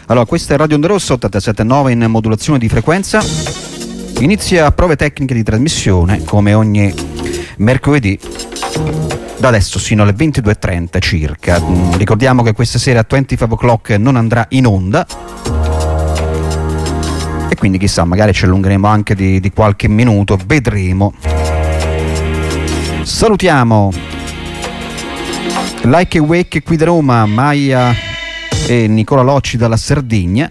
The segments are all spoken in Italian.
Allora, questa è Radio Onda Rossa 87.9 in modulazione di frequenza. Inizia prove tecniche di trasmissione come ogni mercoledì da adesso sino alle 22.30 circa. Ricordiamo che questa sera 25 o'clock non andrà in onda e quindi chissà, magari ci allungheremo anche di qualche minuto, vedremo. Salutiamo Like e Wake qui da Roma, Maia e Nicola Locci dalla Sardegna,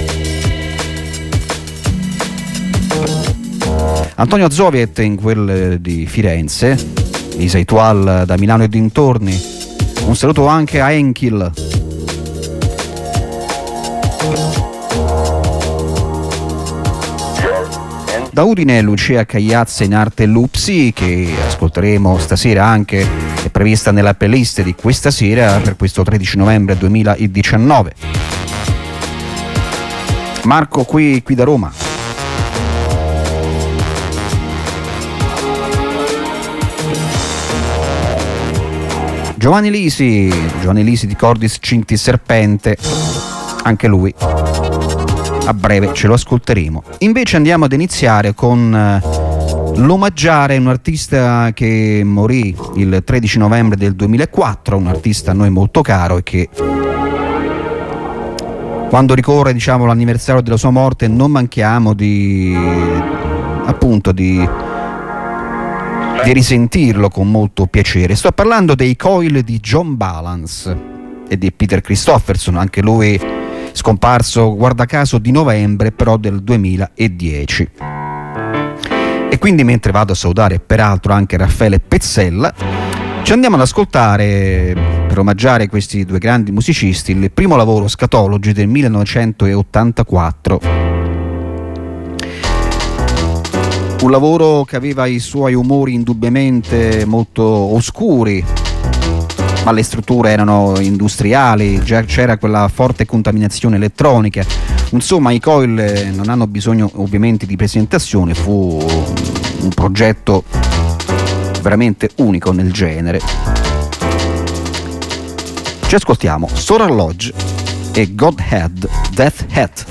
Antonio Azoviet in quel di Firenze, Isa Itual da Milano e dintorni, un saluto anche a Enkil, da Udine Lucia Cagliazza in arte Lupsi, che ascolteremo stasera, anche è prevista nella playlist di questa sera per questo 13 novembre 2019. Marco qui da Roma. Giovanni Lisi di Cordis Cinti Serpente, anche lui a breve ce lo ascolteremo. Invece andiamo ad iniziare con l'omaggiare un artista che morì il 13 novembre del 2004, un artista a noi molto caro e che quando ricorre, diciamo, l'anniversario della sua morte non manchiamo di risentirlo con molto piacere. Sto parlando dei Coil di John Balance e di Peter Christopherson, anche lui scomparso guarda caso di novembre però del 2010. E quindi, mentre vado a salutare peraltro anche Raffaele Pezzella, ci andiamo ad ascoltare, per omaggiare questi due grandi musicisti, il primo lavoro, Scatology del 1984, un lavoro che aveva i suoi umori indubbiamente molto oscuri, ma le strutture erano industriali, già c'era quella forte contaminazione elettronica. Insomma, i Coil non hanno bisogno ovviamente di presentazione, fu un progetto veramente unico nel genere. Ci ascoltiamo Solar Lodge e Godhead Death Hat.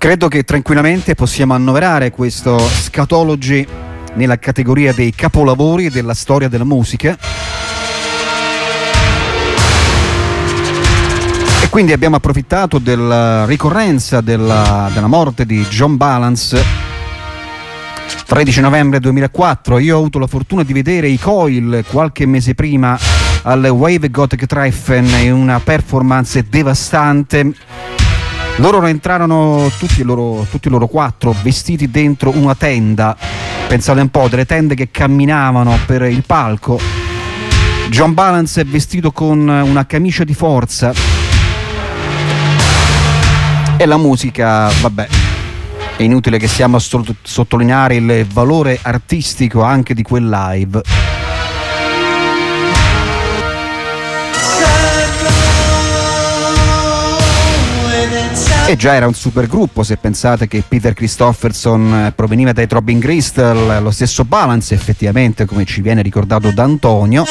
Credo che tranquillamente possiamo annoverare questo Scatology nella categoria dei capolavori della storia della musica. E quindi abbiamo approfittato della ricorrenza della morte di John Balance, 13 novembre 2004. Io ho avuto la fortuna di vedere i Coil qualche mese prima al Wave Gothic Treffen in una performance devastante. Loro entrarono tutti loro quattro vestiti dentro una tenda, pensate un po', delle tende che camminavano per il palco. John Balance è vestito con una camicia di forza e la musica, vabbè, è inutile che stiamo a sottolineare il valore artistico anche di quel live. E già era un super gruppo, se pensate che Peter Christopherson proveniva dai Throbbing Gristle, lo stesso Balance effettivamente, come ci viene ricordato da Antonio,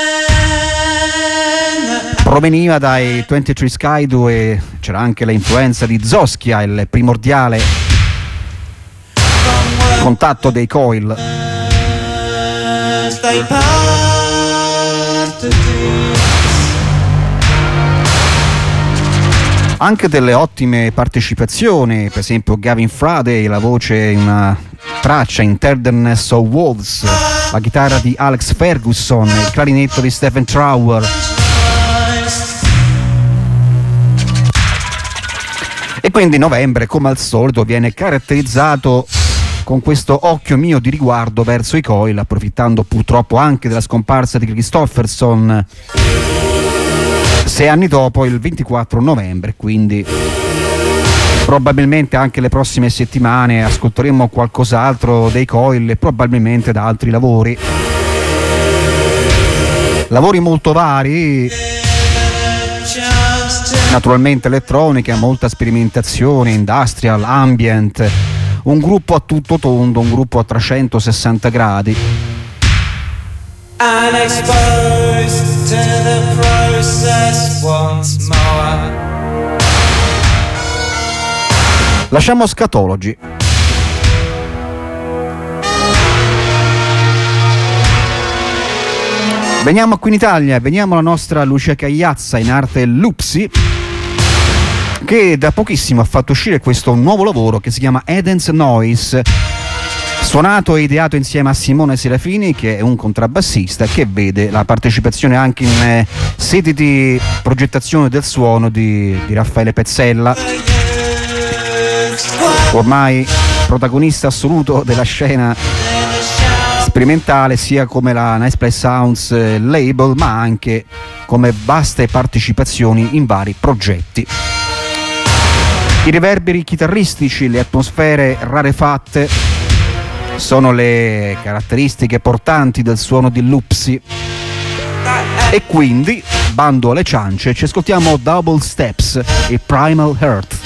proveniva dai 23 Sky, dove c'era anche l'influenza di Zoskia, il primordiale contatto dei Coil. Anche delle ottime partecipazioni, per esempio Gavin Friday, la voce in una traccia in Tenderness of Wolves, la chitarra di Alex Ferguson, il clarinetto di Stephen Trower. E quindi novembre, come al solito, viene caratterizzato con questo occhio mio di riguardo verso i Coil, approfittando purtroppo anche della scomparsa di Christopherson 6 anni dopo, il 24 novembre, quindi probabilmente anche le prossime settimane ascolteremo qualcos'altro dei Coil e probabilmente da altri lavori molto vari, naturalmente elettronica, molta sperimentazione, industrial, ambient, un gruppo a tutto tondo, un gruppo a 360 gradi. Unexposed to the process once more. Lasciamo Scatology. Veniamo qui in Italia, veniamo alla nostra Lucia Cagliazza, in arte Lupsi, che da pochissimo ha fatto uscire questo nuovo lavoro che si chiama Eden's Noise, suonato e ideato insieme a Simone Serafini, che è un contrabbassista, che vede la partecipazione anche in sedi di progettazione del suono di Raffaele Pezzella, ormai protagonista assoluto della scena sperimentale, sia come la Nice Play Sounds label, ma anche come vaste partecipazioni in vari progetti. I riverberi chitarristici, le atmosfere rarefatte sono le caratteristiche portanti del suono di Lupsi, e quindi, bando alle ciance, ci ascoltiamo Double Steps e Primal Heart.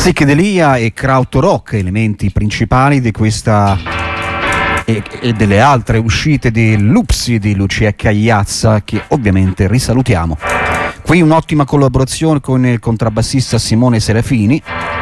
Psichedelia e krautrock, elementi principali di questa e delle altre uscite di Lupsi di Lucia Cagliazza, che ovviamente risalutiamo. Qui un'ottima collaborazione con il contrabbassista Simone Serafini,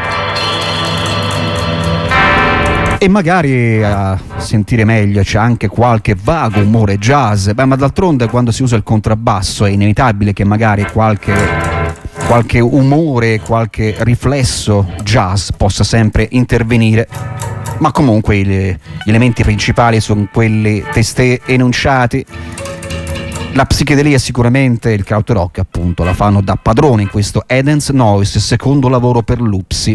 e magari a sentire meglio c'è anche qualche vago umore jazz. Ma d'altronde quando si usa il contrabbasso è inevitabile che magari qualche umore, qualche riflesso jazz possa sempre intervenire, ma comunque gli elementi principali sono quelli testé enunciati. La psichedelia sicuramente, il krautrock appunto la fanno da padrone in questo Eden's Noise, secondo lavoro per Lupsi.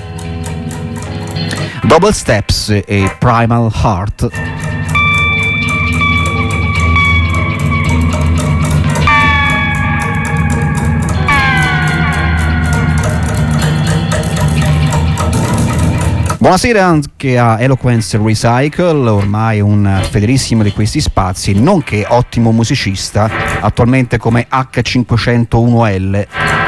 Double Steps e Primal Heart. Buonasera anche a Eloquence Recycle, ormai un fedelissimo di questi spazi, nonché ottimo musicista, attualmente come H501L.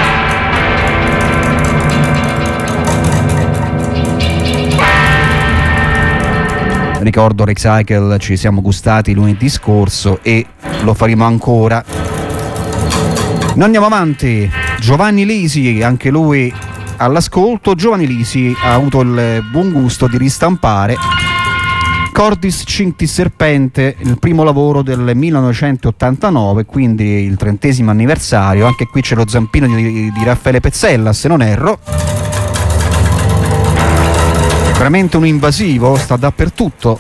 Ricordo Recycle ci siamo gustati lunedì scorso e lo faremo ancora. Noi andiamo avanti. Giovanni Lisi, anche lui all'ascolto. Giovanni Lisi ha avuto il buon gusto di ristampare Cordis Cinti Serpente, il primo lavoro del 1989, quindi il 30° anniversario. Anche qui c'è lo zampino di Raffaele Pezzella, se non erro. Veramente un invasivo, sta dappertutto.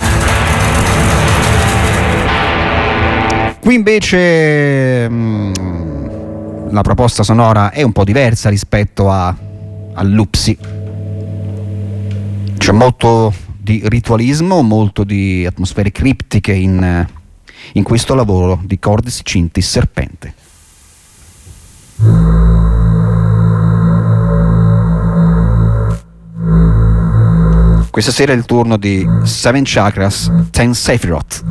Qui invece la proposta sonora è un po' diversa rispetto a Lupsi. C'è molto di ritualismo, molto di atmosfere criptiche in questo lavoro di Cordis Cinti Serpente. Questa sera è il turno di Seven Chakras, Ten Sephiroth.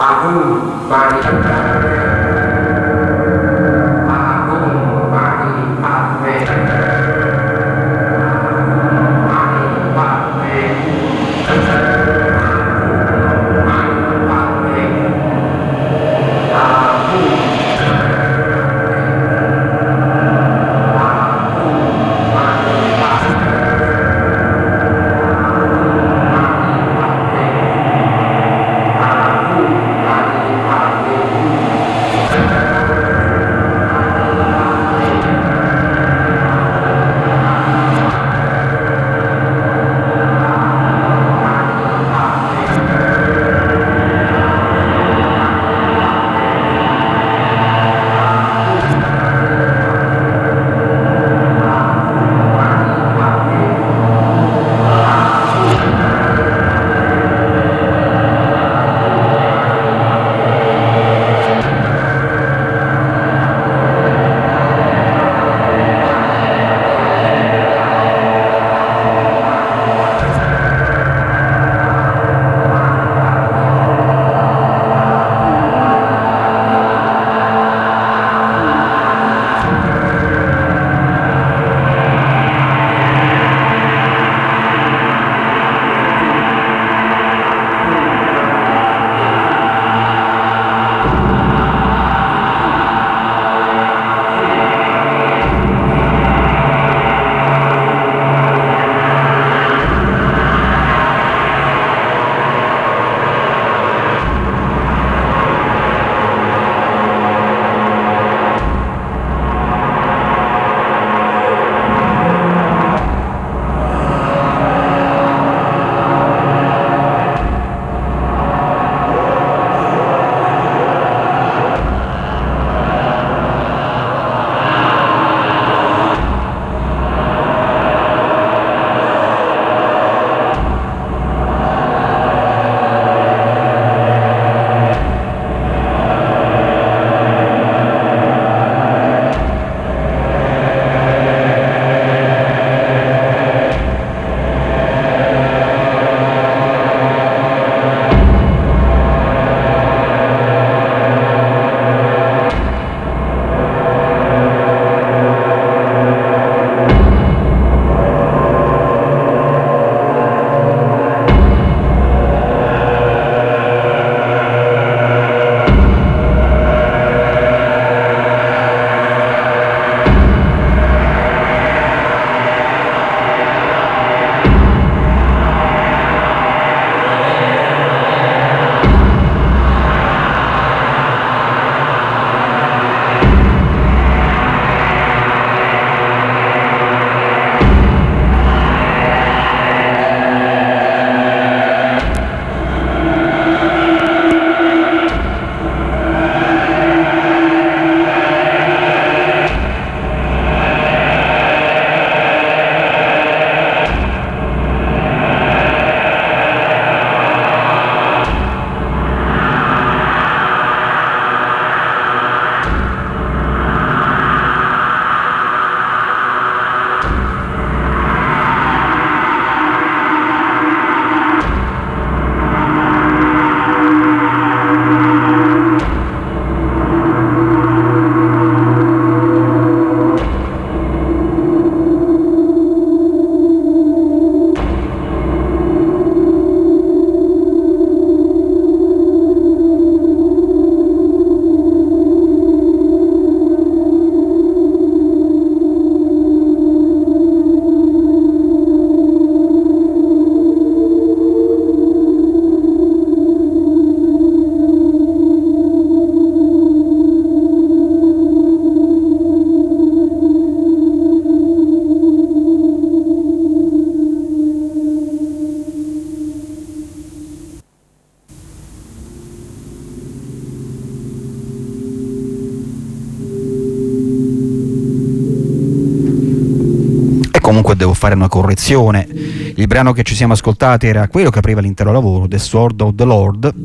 comunque devo fare una correzione. Il brano che ci siamo ascoltati era quello che apriva l'intero lavoro, The Sword of the Lord.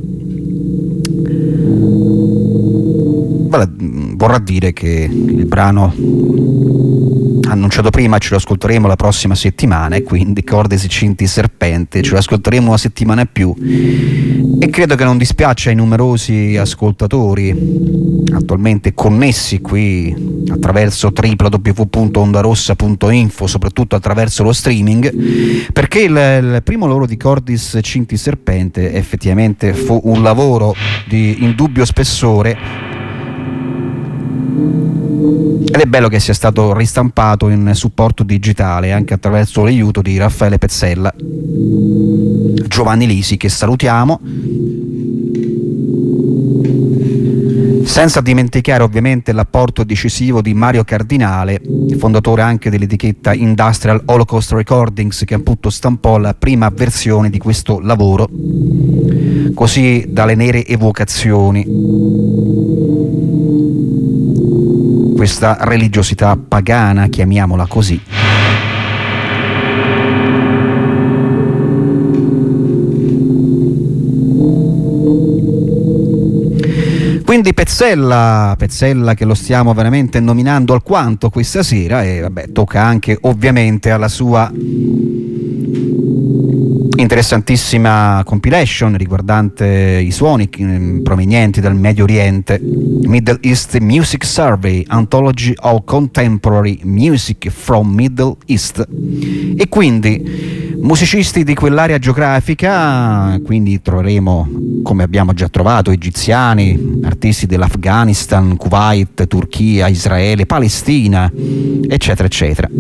Vorrà dire che il brano annunciato prima, ce lo ascolteremo la prossima settimana, e quindi Corde Cinti Serpente ce lo ascolteremo una settimana in più, e credo che non dispiaccia ai numerosi ascoltatori attualmente connessi qui attraverso www.ondarossa.info, soprattutto attraverso lo streaming, perché il primo lavoro di Cordis Cinti Serpente effettivamente fu un lavoro di indubbio spessore, ed è bello che sia stato ristampato in supporto digitale anche attraverso l'aiuto di Raffaele Pezzella, Giovanni Lisi, che salutiamo, senza dimenticare ovviamente l'apporto decisivo di Mario Cardinale, fondatore anche dell'etichetta Industrial Holocaust Recordings, che appunto stampò la prima versione di questo lavoro, così dalle nere evocazioni, questa religiosità pagana, chiamiamola così. Quindi Pezzella che lo stiamo veramente nominando alquanto questa sera, e vabbè, tocca anche ovviamente alla sua interessantissima compilation riguardante i suoni provenienti dal Medio Oriente, Middle East Music Survey, Anthology of Contemporary Music from Middle East, e quindi musicisti di quell'area geografica, quindi troveremo, come abbiamo già trovato, egiziani, artisti dell'Afghanistan, Kuwait, Turchia, Israele, Palestina, eccetera eccetera.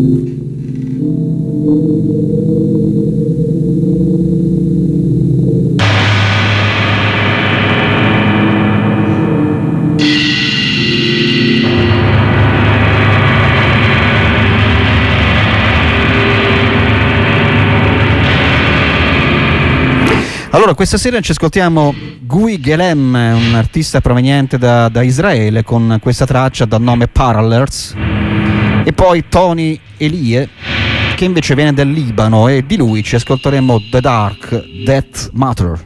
Allora, questa sera ci ascoltiamo Gui Gelem, un artista proveniente da Israele, con questa traccia dal nome Parallels, e poi Tony Elie, che invece viene dal Libano, e di lui ci ascolteremo The Dark Death Matter.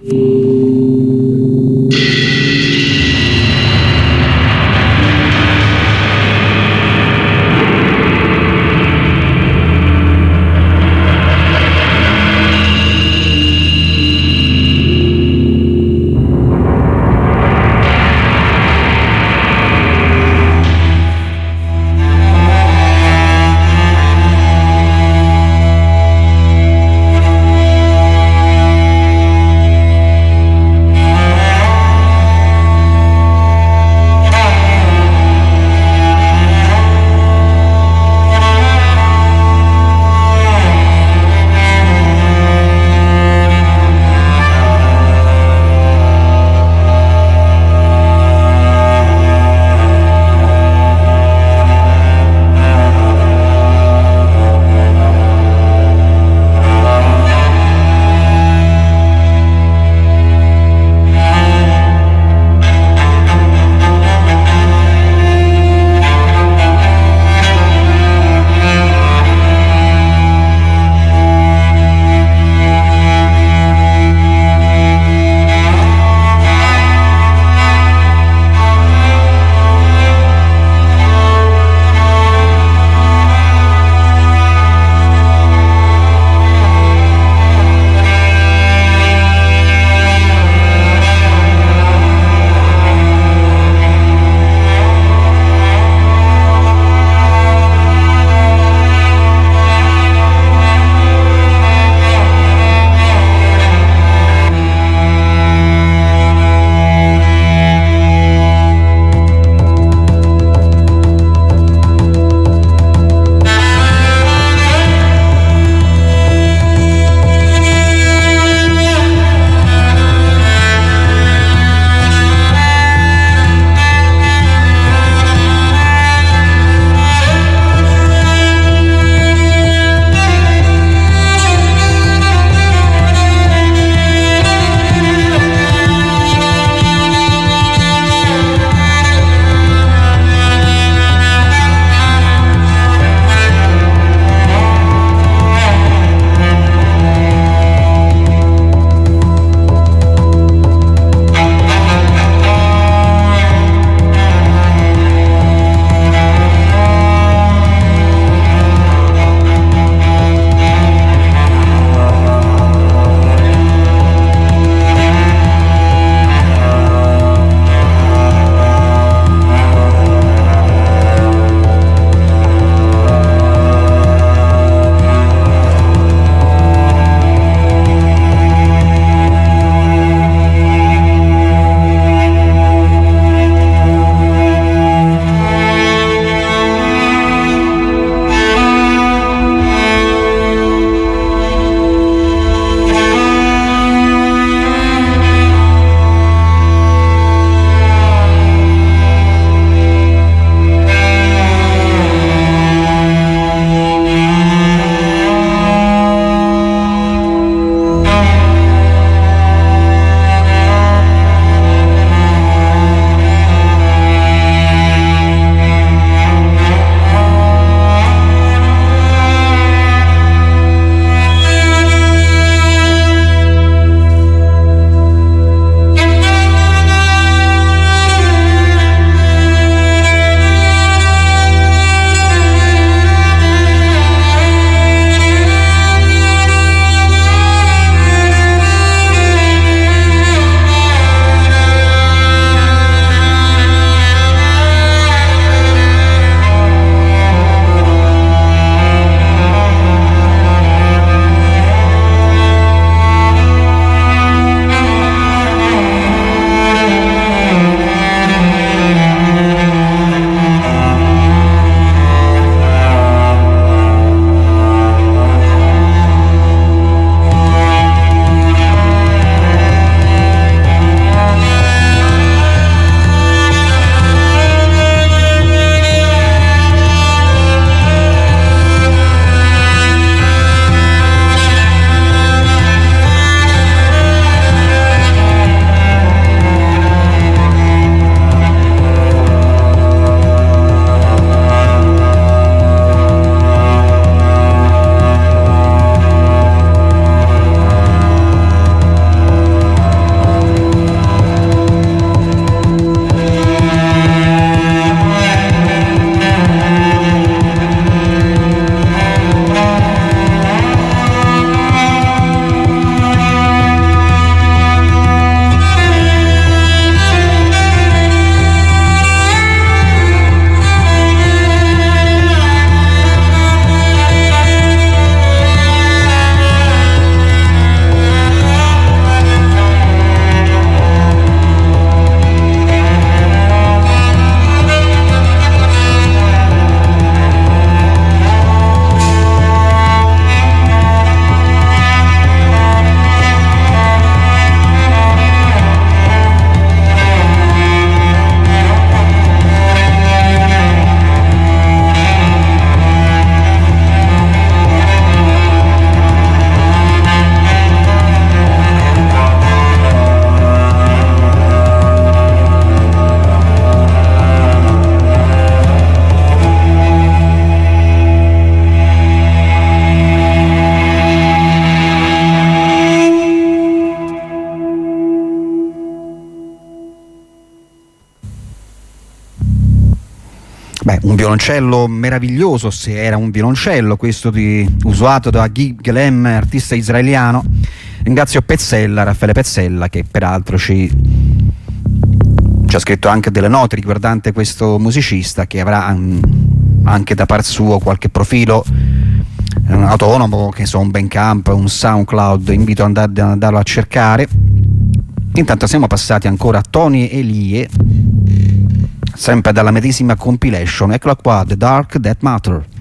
Beh, un violoncello meraviglioso, se era un violoncello questo usato da Guy Glem, artista israeliano. Ringrazio Pezzella, Raffaele Pezzella, che peraltro ci ha scritto anche delle note riguardante questo musicista, che avrà anche da par suo qualche profilo autonomo, che so, un Bandcamp, un SoundCloud. Invito ad andarlo a cercare. Intanto siamo passati ancora a Tony Elie, sempre dalla medesima compilation. Eccola qua, The Dark That Matter.